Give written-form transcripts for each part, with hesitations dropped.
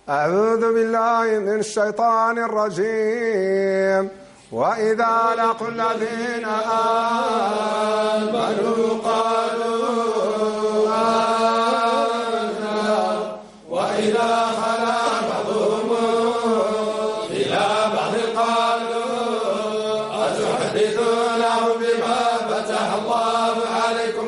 أعوذ بالله من الشيطان الرجيم. وإذا لقوا الذين آمنوا قالوا آمنا وإذا خلا بعضهم إلى بعض قالوا أتحدثونهم بما فتح الله عليكم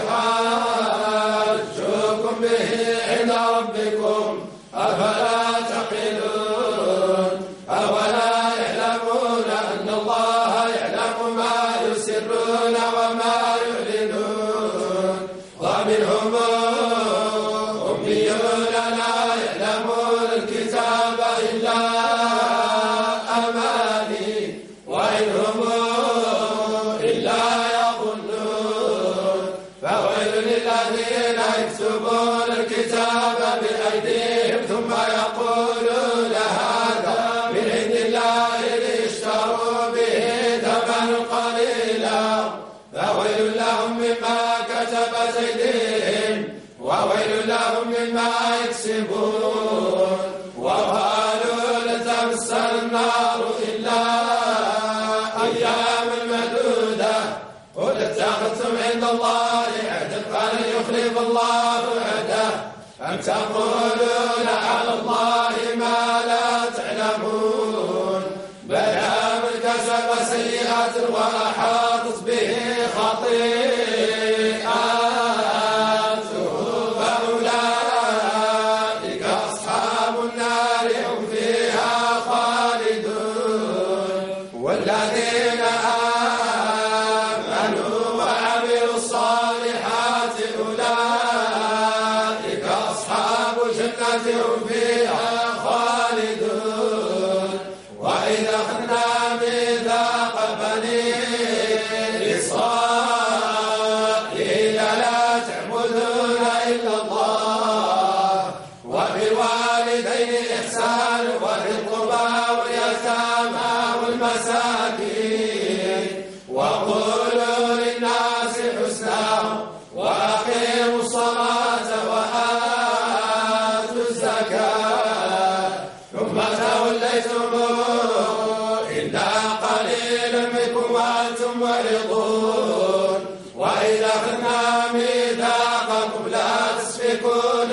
ليحاجوكم به عند ربكم أفلا تعقلون أولا يعلمون أن الله يعلم ما يسرون وما يعلنون ومنهم أميون لا يعلمون الكتاب إلا أماني وإن هم إلا يظنون فويل للذين يكتبون الكتاب بأيديهم ثم يقولون هذا من عند الله ليشتروا به ثمنا قليلا فويل لهم مما كتبت أيديهم وويل لهم مما يكسبون وقالوا لن تمسنا النار إلا أياما معدودة قل اتخذتم عند الله عهدا فلن يخلف الله عهده أم تقولون على الله ما لا تعلمون بلى من كسب سيئات وأحاطت به خطيئاته فأولئك أصحاب النار هم فيها خالدون والذين آمنوا وعملوا الصالحات أولئك أصحاب الجنة هم فيها خالدون وإذا أخذنا ميثاق بني إسرائيل لا تعبدون إلا الله وبالوالدين إحسان وذي القربى واليتامى والمساكين وقولوا للناس حسنا وأقيموا الصلاة وآتوا الزكاة ثم توليتم إلا قليلا منكم وأنتم معرضون وإذا أخذنا ميثاقكم لا تسفكون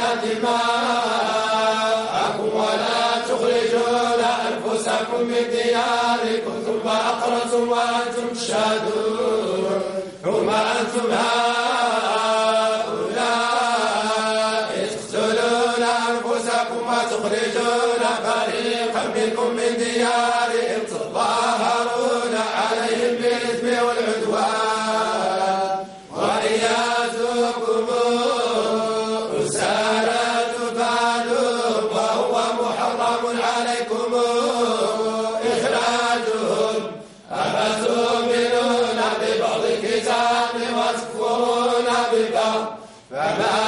دماءكم ولا تخرجون أنفسكم من دياركم ثم أقررتم وأنتم تشهدون ثم أنتم هؤلاء تقتلون أنفسكم وتخرجون فريقا منكم من ديارهم تظاهرون عليهم بالإثم والعدوان وإن يأتوكم أسارى تفادوهم وهو محرم عليكم إخراجهم أفتؤمنون ببعض الكتاب وتكفرون ببعض فما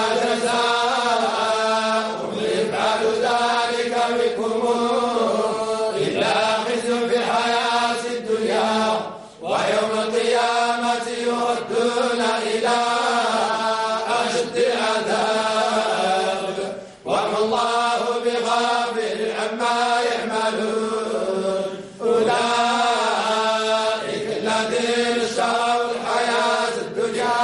جزاء من يفعل ذلك بكم إلا خزي في الحياة الدنيا ويوم القيامة يردون إلى أشد العذاب وما الله بغافل عما يعملون أولئك الذين اشتروا الحياة الدنيا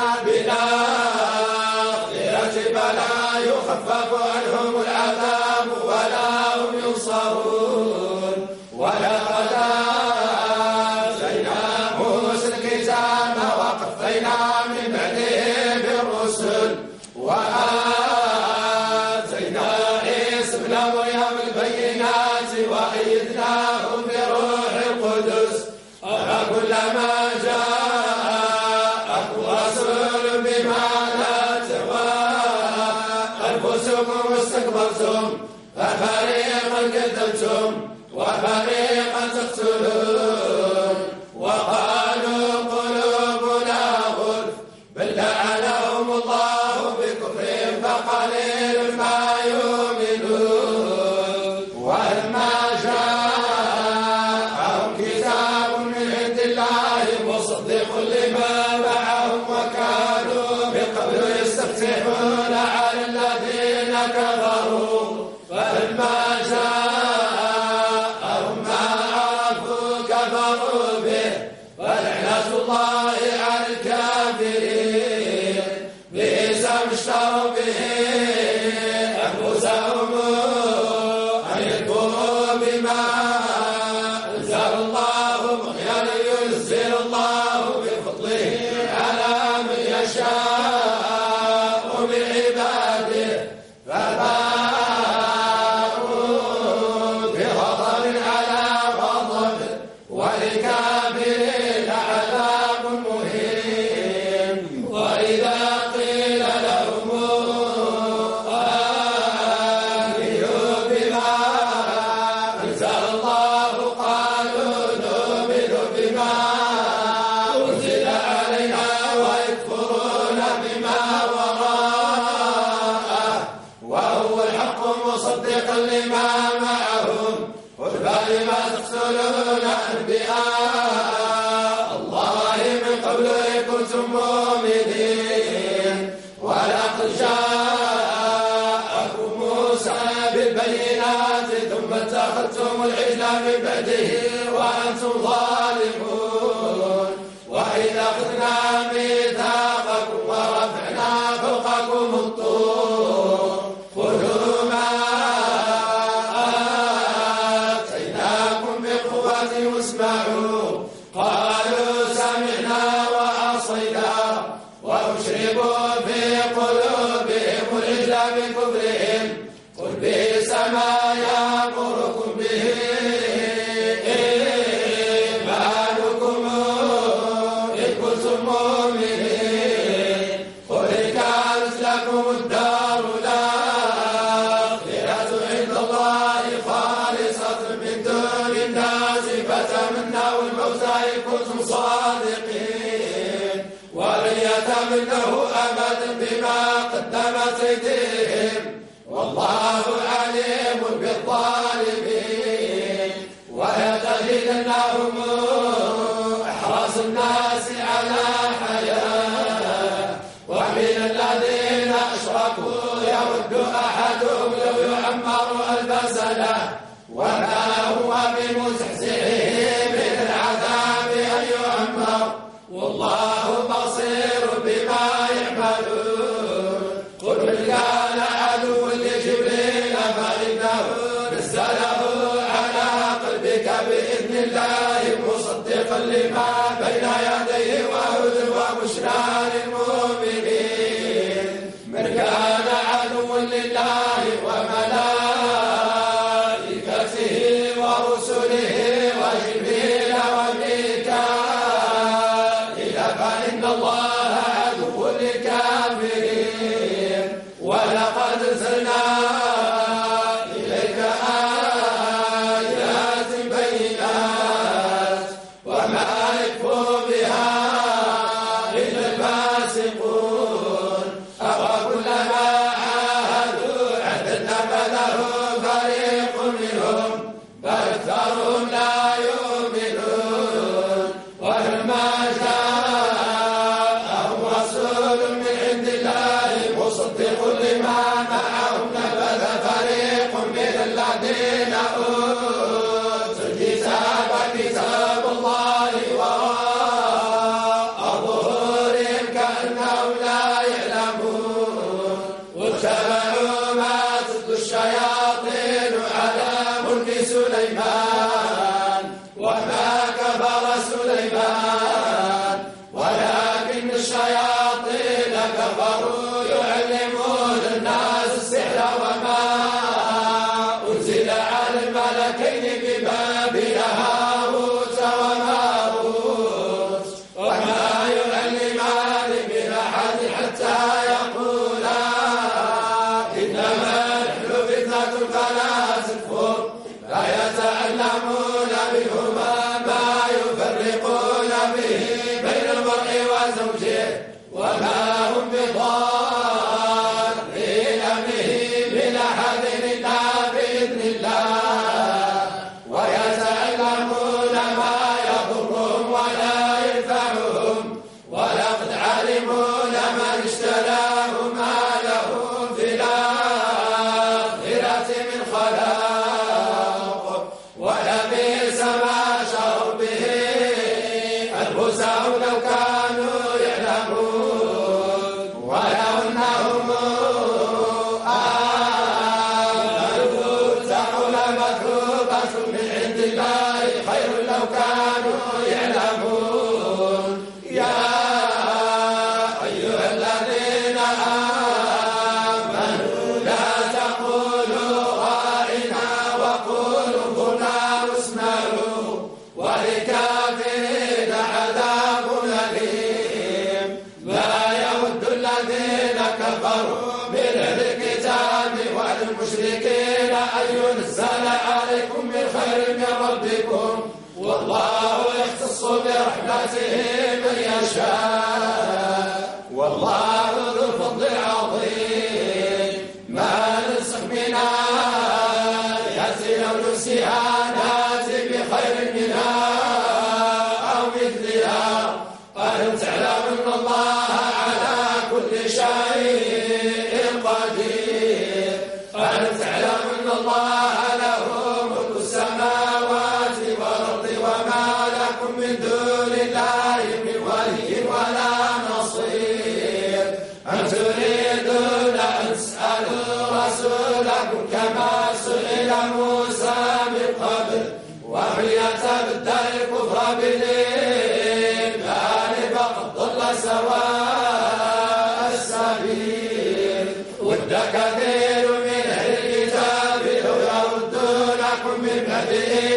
بالآخرة فلا يخفف عنهم العذاب ولا هم ينصرون ولقد آتينا موسى الكتاب وقفينا من بعده بالرسل وآتينا عيسى ابن مريم البينات وأيدناه بروح القدس أفكلما جاءكم رسول بما لا تهوى أنفسكم استكبرتم ففريقا كذبتم وفريقا تقتلون وقالوا قلوبنا غلف بل لعنهم الله بكفرهم فقليل ما يؤمنون ولما جاءهم كتاب من عند الله مصدق لما معهم وكانوا من قبل يستفتحون على الذين كفروا فلما ما معهم قل فلما تقتلون أنبياء الله من قبل إن كنتم مؤمنين ولقد جاءكم موسى بالبينات ثم اتخذتم العجل من بعده وأنتم ظالمون وإذا أخذنا ميثاقكم ورفعنا فوقكم الطور خذوا ما آتيناكم بقوة واسمعوا قالوا سمعنا وعصينا وأشربوا في قلوبهم العجل بكفرهم قل بئس ما يأمركم به إيمانكم إن كنتم مؤمنين قل إن كانت لكم الدار الآخرة عند الله خالصة من دون الناس فتمنوا الموت إن كنتم صادقين ولن يتمنه أبدا بما قدمت أيديهم والله عليم بالظالمين وليتخذنهم أحرص الناس على حياة ومن الذين أشركوا يود أحدهم لو يعمر 1000 سنة وما هو بمزحزحه من العذاب أن يعمر والله بصير بما يعملون قل من كان عدوا لجبريل فإنه نزله على قلبك بإذن الله مصدقا لما بين يديه وهدى وبشرى للمؤمنين من كان عدوا لله وملائكته ورسله وجبريل وميكائيل فإن الله عدو للكافرين ولقد أرسلنا إليك آيات بينات وما يكفر بها إلا الفاسقون أفكلما عاهدوا عهدا نبذه فريق منهم بل أكثرهم لا يؤمنون ولما جاءهم رسول من عند الله مصدق لما معهم نبذ فريق من الذين أوتوا الكتاب كتاب الله وراء ظهورهم كأنهم لا يعلمون واتبعوا ما تتلو الشياطين على ملك سليمان وما كفر سليمان ولكن الشياطين كفروا يعلمون الناس السحر وما أنزل على الملكين ببابل هاروت وماروت وما يعلمان من أحد حتى يقولا إنما نحن فتنة فلا تكفر لا يتعلمون منهما ما يفرقون به بين المرء وزوجه وما هم بضارين به من أحد إلا بإذن الله ويتعلمون ما يضرهم ولا ينفعهم ولقد علموا لمن اشتراه ما له في الآخرة من خلاق ولبئس ما شروا به أنفسهم لو كانوا يعلمون ولو أنهم آمنوا اتقوا لمثوبة من عند الله خير لو كانوا يعلمون يا أيها الذين آمنوا لا تقولوا راعنا وقولوا انظرنا واسمعوا ولكافرين عذاب أليم لا يود الذين كفروا من أهل الكتاب والمشركين أن ينزل عليكم من خير من ربكم والله يختص برحمته من يشاء والله ذو الفضل العظيم ما ننسخ من آية الاستهانات بخير منها أو مثلها. ألم تعلم أن الله على كل شيء قدير. ألم تعلم أن الله له ملك السماوات والأرض وما لكم من دون الله من ولي ولا نصير. أم تريدون أن تسألوا رسولكم كما سئل موسى من قبل ومن يتبدل الكفر بالإيمان فقد ضل سواء السبيل. ود كثير من أهل الكتاب لو يردونكم من بعد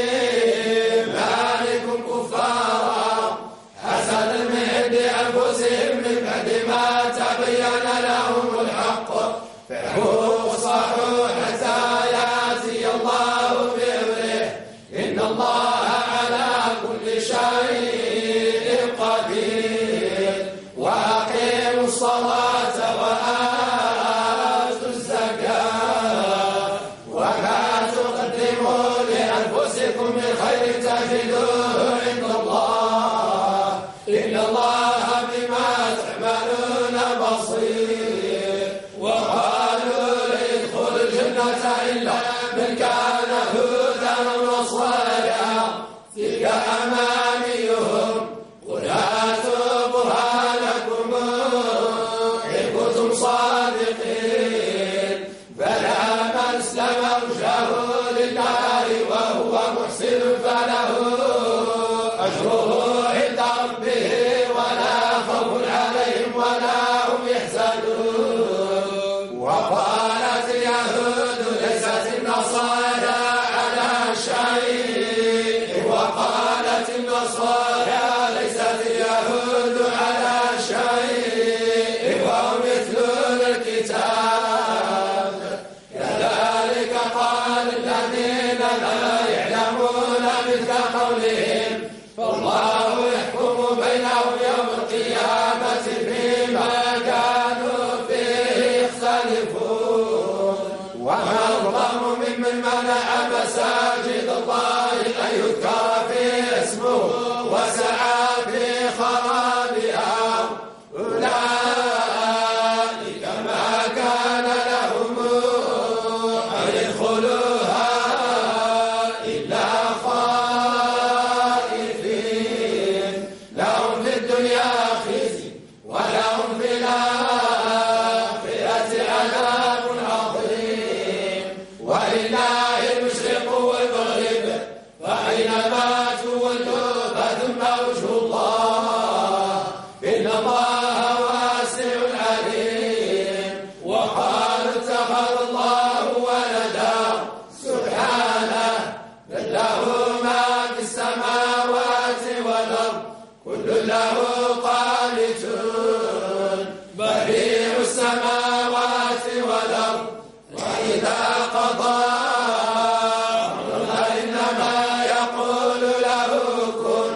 إيمانكم كفارا حسدا من عند أنفسهم من بعد ما تبين لهم الحق فاعفوا واصفحوا حتى يأتي الله بأمره إن الله على كل شيء قدير. وأقيموا الصلاة وآتوا الزكاة وما تقدموا لأنفسكم من خير تجدوه عند الله إن الله بما تعملون بصير. وقالوا لن يدخل الجنة إلا من كان هودا أو نصارى تلك أمانيهم قل هاتوا برهانكم إن كنتم صادقين. بلى من أسلم وجهه لله وهو محسن فله أجره عند ربه ولا خوف عليهم ولا هم يحزنون. وقالت اليهود ليست النصارى على شيء وقالت النصارى ليست اليهود على شيء وهم يتلون الكتاب. كذلك قال الذين لا يعلمون مثل قولهم فالله يحكم بينهم يوم القيامة فيما كانوا فيه يختلفون. وما أظلم ممن منع مساجد الله أن يذكر فيه اسمه وسعى في خرابها أولئك ما كان لهم أن يدخلوها إلا خائفين. لهم في الدنيا خزي ولهم في الآخرة عذاب عظيم. ولله المشرق والمغرب فأينما تولوا فثم وجه الله إن الله واسع عليم. وقالوا اتخذ الله ولدا سبحانه بل له ما في السماوات والأرض كل له قانتون. بديع السماوات والأرض وإذا قضى أمرا إنما يقول له كن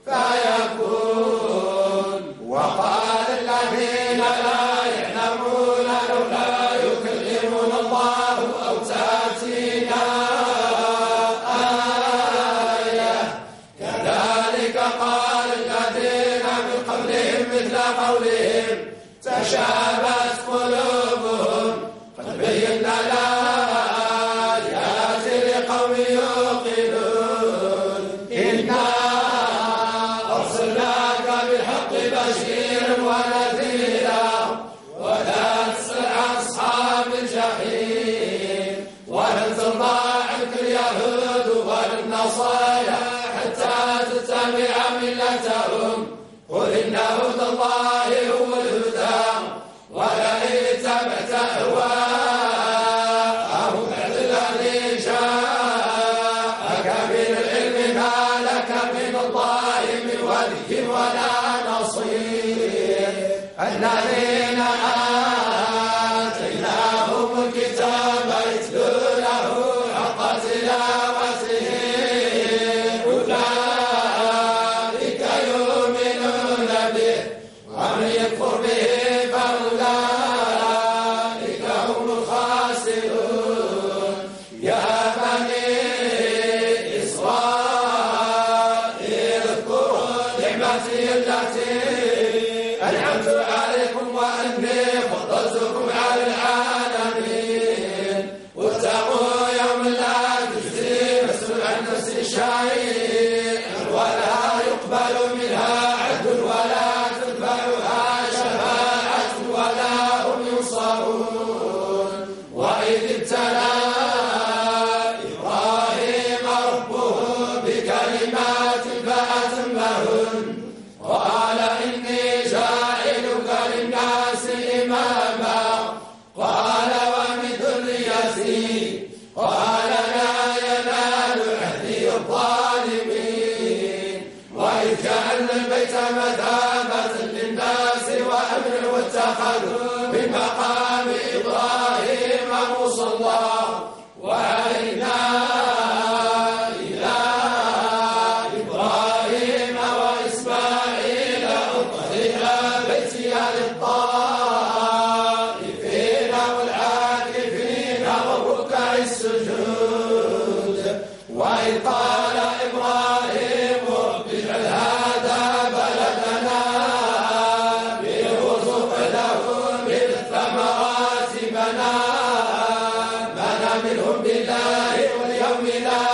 فيكون. وقال الذين لا يعلمون لولا يكلمنا الله أو تأتينا آية كذلك قال الذين من قبلهم مثل قولهم تشابهت قلوبهم قد بينا الآيات لقوم يوقنون. إنا أرسلناك بالحق بشيرا ونذيرا ولا تسأل عن أصحاب الجحيم. ولن ترضى عنك اليهود ولا النصارى حتى تتبع ملتهم قل إن هدى الله هو الهدى ولئن اتبعت أهواءهم بعد الذي جاءك من العلم ما لك من الله من ولي ولا نصير. الذين آتيناهم الكتاب يتلونه حق تلاوته أولئك يؤمنون به ومن شيء ولا يقبل منها عدل ولا تنفعها شفاعة ولا هم ينصرون. وإذ ابتلى إبراهيم ربه بكلمات فأتمهن قال إني جاعلك للناس إماما قال ومن ذريتي قال لا ينال عهدي الظالمين. وإذ جعلنا البيت مثابة للناس وأمنا واتخذوا من مقام إبراهيم مصلى وعهدنا إلى إبراهيم وإسماعيل أن طهرا بيتي للطائفين والعاكفين والركع السجود. وإذ قال إبراهيم رب اجعل هذا بلدنا برزق له من الثمرات من منهم بالله واليوم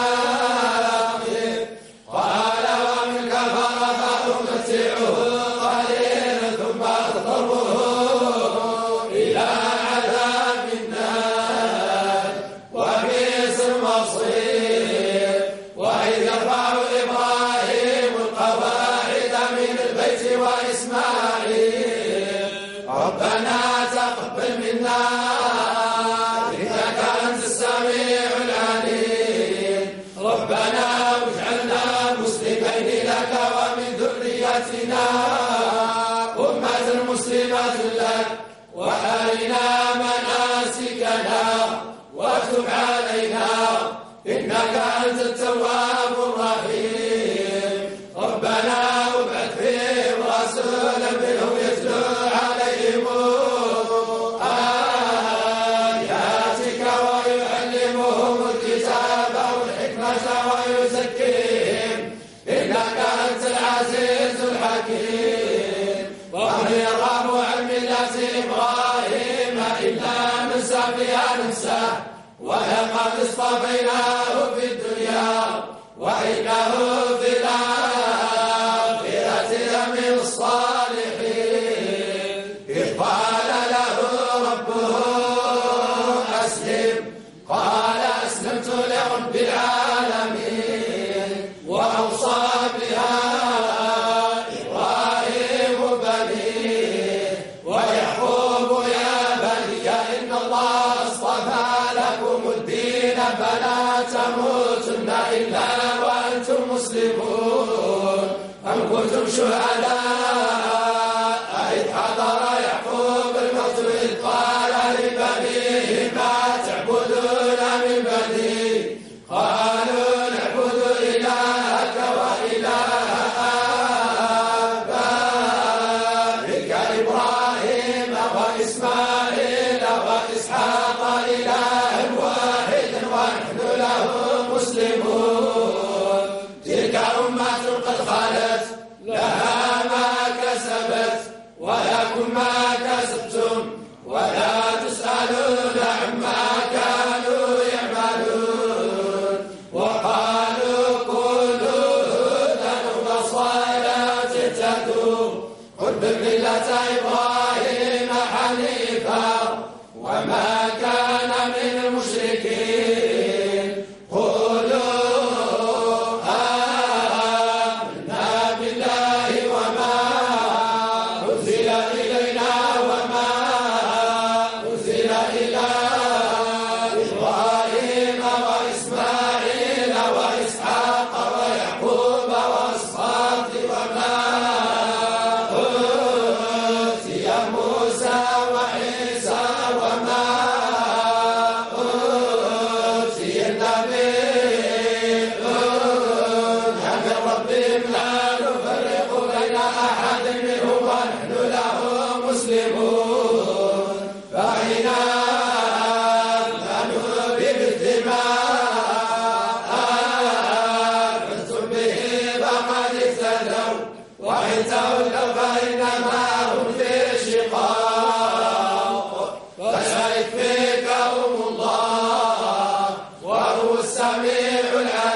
الآخر قال ومن كفر فأمتعه قليلا ثم أضطره إلى عذاب النار وبئس المصير. وإذ يرفع إبراهيم القواعد من البيت وإسماعيل ربنا تقبل منا إنك أنت السميع العليم ربنا واجعلنا مسلمين لك ومن ذريتنا أمة مسلمة لك وأرنا مناسكنا وتب علينا إنك أنت التواب الرحيم. ربنا وابعث فيهم رسولا منهم يتلو عليهم آياتك ويعلمهم الكتاب والحكمة ويزكيهم إنك أنت العزيز الحكيم. ومن يرغب عن ملة إبراهيم إلا من سفه نفسه ولقد اصطفيناه في الدنيا وإنه في الآخرة لمن الصالحين. إذ قال له ربه أسلم قال أسلمت لرب العالمين. وأوصى بها إبراهيم بنيه ويعقوب يا بني إن الله اصطفى لكم الدين فلا تموتن إلا وأنتم مسلمون. أم كنتم شهداء إذ حضر يعقوب الموت إذ قال لبنيه ما تعبدون من بعدي قالوا نعبد إلهك وإله آبائك إبراهيم وإسماعيل وإسحاق إلها واحدا ونحن له مسلمون. تلك أمة قد خلت لها ما كسبت ولكم ما كسبتم ولا تسألون عما كانوا يعملون. وقالوا كونوا هودا أو نصارى تهتدوا قل بملة إبراهيم حنيفا وما كان من المشركين. قولوا آمنا بالله وما أنزل إلينا وما أنزل إلى إبراهيم وإسماعيل وإسحاق ويعقوب وأسباط وما أوتي موسى وعيسى وما أوتي النبيون من ربهم لا نفرق بين أحد منهم ونحن له مسلمون. فإن آمنوا بمثل ما آمنتم به فقد اهتدوا وإن تولوا فإنما هم في شقاق فسيكفيكهم الله وهو السميع العليم.